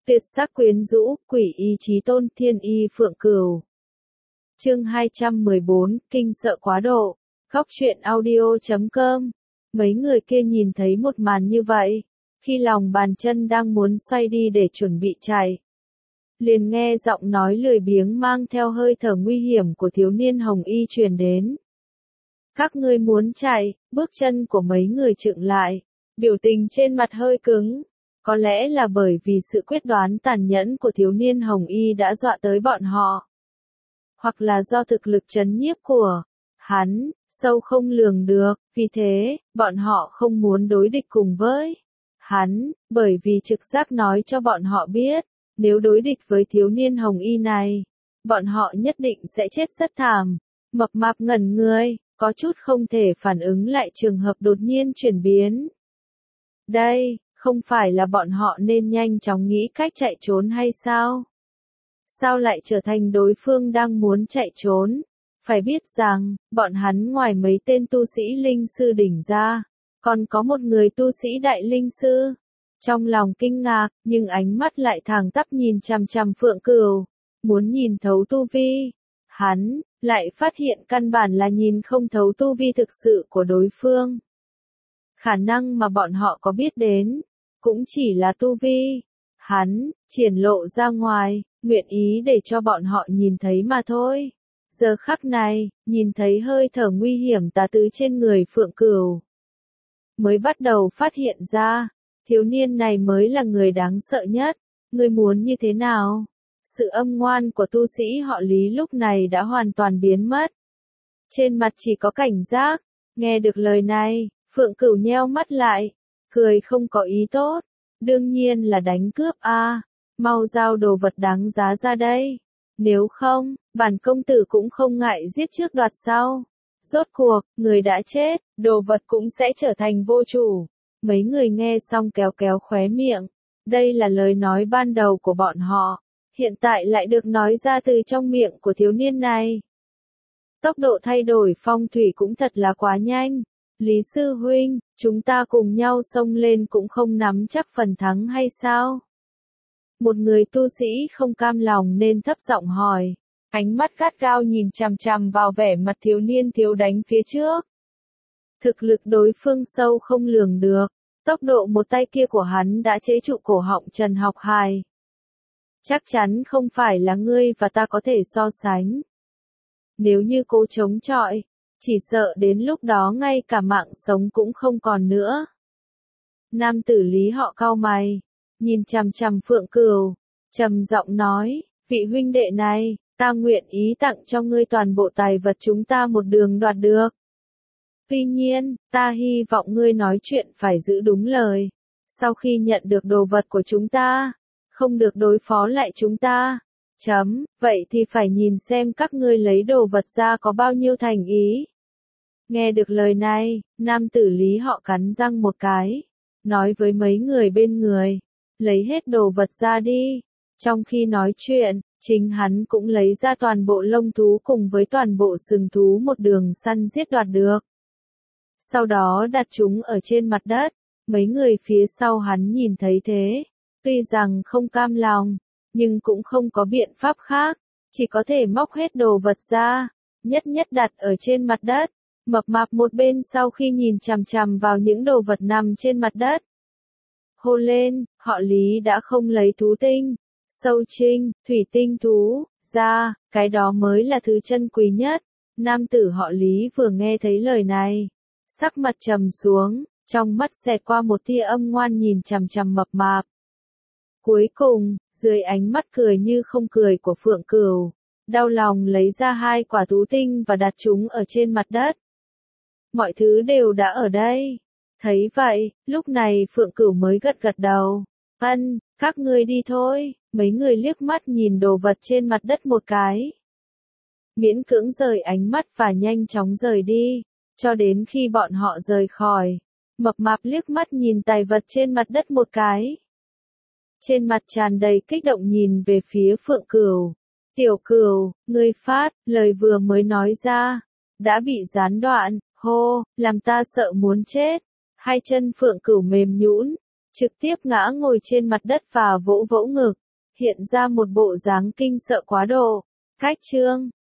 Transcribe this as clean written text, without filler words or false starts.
Tuyệt sắc quyến rũ, quỷ ý chí tôn, thiên y phượng cửu. Chương 214, kinh sợ quá độ. Góc truyện audio.com. Mấy người kia nhìn thấy một màn như vậy, khi lòng bàn chân đang muốn xoay đi để chuẩn bị chạy, liền nghe giọng nói lười biếng mang theo hơi thở nguy hiểm của thiếu niên hồng y truyền đến. Các ngươi muốn chạy? Bước chân của mấy người chững lại, biểu tình trên mặt hơi cứng. Có lẽ là bởi vì sự quyết đoán tàn nhẫn của thiếu niên hồng y đã dọa tới bọn họ, hoặc là do thực lực trấn nhiếp của hắn sâu không lường được, vì thế bọn họ không muốn đối địch cùng với hắn, bởi vì trực giác nói cho bọn họ biết, nếu đối địch với thiếu niên hồng y này, bọn họ nhất định sẽ chết rất thảm. Mập mạp ngẩn người, có chút không thể phản ứng lại trường hợp đột nhiên chuyển biến. Đây, không phải là bọn họ nên nhanh chóng nghĩ cách chạy trốn hay sao? Sao lại trở thành đối phương đang muốn chạy trốn? Phải biết rằng, bọn hắn ngoài mấy tên tu sĩ linh sư đỉnh ra, còn có một người tu sĩ đại linh sư. Trong lòng kinh ngạc, nhưng ánh mắt lại thẳng tắp nhìn chằm chằm Phượng Cửu, muốn nhìn thấu tu vi. Hắn lại phát hiện căn bản là nhìn không thấu tu vi thực sự của đối phương. Khả năng mà bọn họ có biết đến, cũng chỉ là tu vi hắn triển lộ ra ngoài, nguyện ý để cho bọn họ nhìn thấy mà thôi. Giờ khắc này, nhìn thấy hơi thở nguy hiểm tà tứ trên người Phượng Cửu, mới bắt đầu phát hiện ra, thiếu niên này mới là người đáng sợ nhất. Ngươi muốn như thế nào? Sự âm ngoan của tu sĩ họ Lý lúc này đã hoàn toàn biến mất. Trên mặt chỉ có cảnh giác. Nghe được lời này, Phượng Cửu nheo mắt lại, cười không có ý tốt. Đương nhiên là đánh cướp a, mau giao đồ vật đáng giá ra đây. Nếu không, bản công tử cũng không ngại giết trước đoạt sau. Rốt cuộc, người đã chết, đồ vật cũng sẽ trở thành vô chủ. Mấy người nghe xong kéo kéo khóe miệng. Đây là lời nói ban đầu của bọn họ, hiện tại lại được nói ra từ trong miệng của thiếu niên này. Tốc độ thay đổi phong thủy cũng thật là quá nhanh. Lý sư huynh, chúng ta cùng nhau xông lên cũng không nắm chắc phần thắng hay sao? Một người tu sĩ không cam lòng nên thấp giọng hỏi, ánh mắt gắt gao nhìn chằm chằm vào vẻ mặt thiếu niên thiếu đánh phía trước. Thực lực đối phương sâu không lường được, tốc độ một tay kia của hắn đã chế trụ cổ họng Trần Học Hài. Chắc chắn không phải là ngươi và ta có thể so sánh. Nếu như cố chống chọi, chỉ sợ đến lúc đó ngay cả mạng sống cũng không còn nữa. Nam tử Lý họ cau mày, nhìn chằm chằm Phượng Cửu, trầm giọng nói, vị huynh đệ này, ta nguyện ý tặng cho ngươi toàn bộ tài vật chúng ta một đường đoạt được. Tuy nhiên, ta hy vọng ngươi nói chuyện phải giữ đúng lời. Sau khi nhận được đồ vật của chúng ta, không được đối phó lại chúng ta. Vậy thì phải nhìn xem các ngươi lấy đồ vật ra có bao nhiêu thành ý. Nghe được lời này, nam tử Lý họ cắn răng một cái, nói với mấy người bên người, lấy hết đồ vật ra đi. Trong khi nói chuyện, chính hắn cũng lấy ra toàn bộ lông thú cùng với toàn bộ sừng thú một đường săn giết đoạt được. Sau đó đặt chúng ở trên mặt đất, mấy người phía sau hắn nhìn thấy thế, tuy rằng không cam lòng, nhưng cũng không có biện pháp khác, chỉ có thể móc hết đồ vật ra, nhất nhất đặt ở trên mặt đất. Mập mạp một bên sau khi nhìn chằm chằm vào những đồ vật nằm trên mặt đất, hô lên, họ Lý đã không lấy thú tinh, sâu trinh, thủy tinh thú ra, cái đó mới là thứ chân quý nhất. Nam tử họ Lý vừa nghe thấy lời này, sắc mặt trầm xuống, trong mắt xẹt qua một tia âm ngoan nhìn chằm chằm mập mạp. Cuối cùng, dưới ánh mắt cười như không cười của Phượng Cửu, đau lòng lấy ra 2 quả thú tinh và đặt chúng ở trên mặt đất. Mọi thứ đều đã ở đây. Thấy vậy, lúc này Phượng Cửu mới gật gật đầu. Các ngươi đi thôi. Mấy người liếc mắt nhìn đồ vật trên mặt đất một cái, miễn cưỡng rời ánh mắt và nhanh chóng rời đi. Cho đến khi bọn họ rời khỏi, mập mạp liếc mắt nhìn tài vật trên mặt đất một cái, trên mặt tràn đầy kích động nhìn về phía Phượng Cửu. Tiểu Cửu, ngươi phát, lời vừa mới nói ra, đã bị gián đoạn, hô, làm ta sợ muốn chết. Hai chân Phượng Cửu mềm nhũn, trực tiếp ngã ngồi trên mặt đất và vỗ vỗ ngực, hiện ra một bộ dáng kinh sợ quá độ. Khách trương,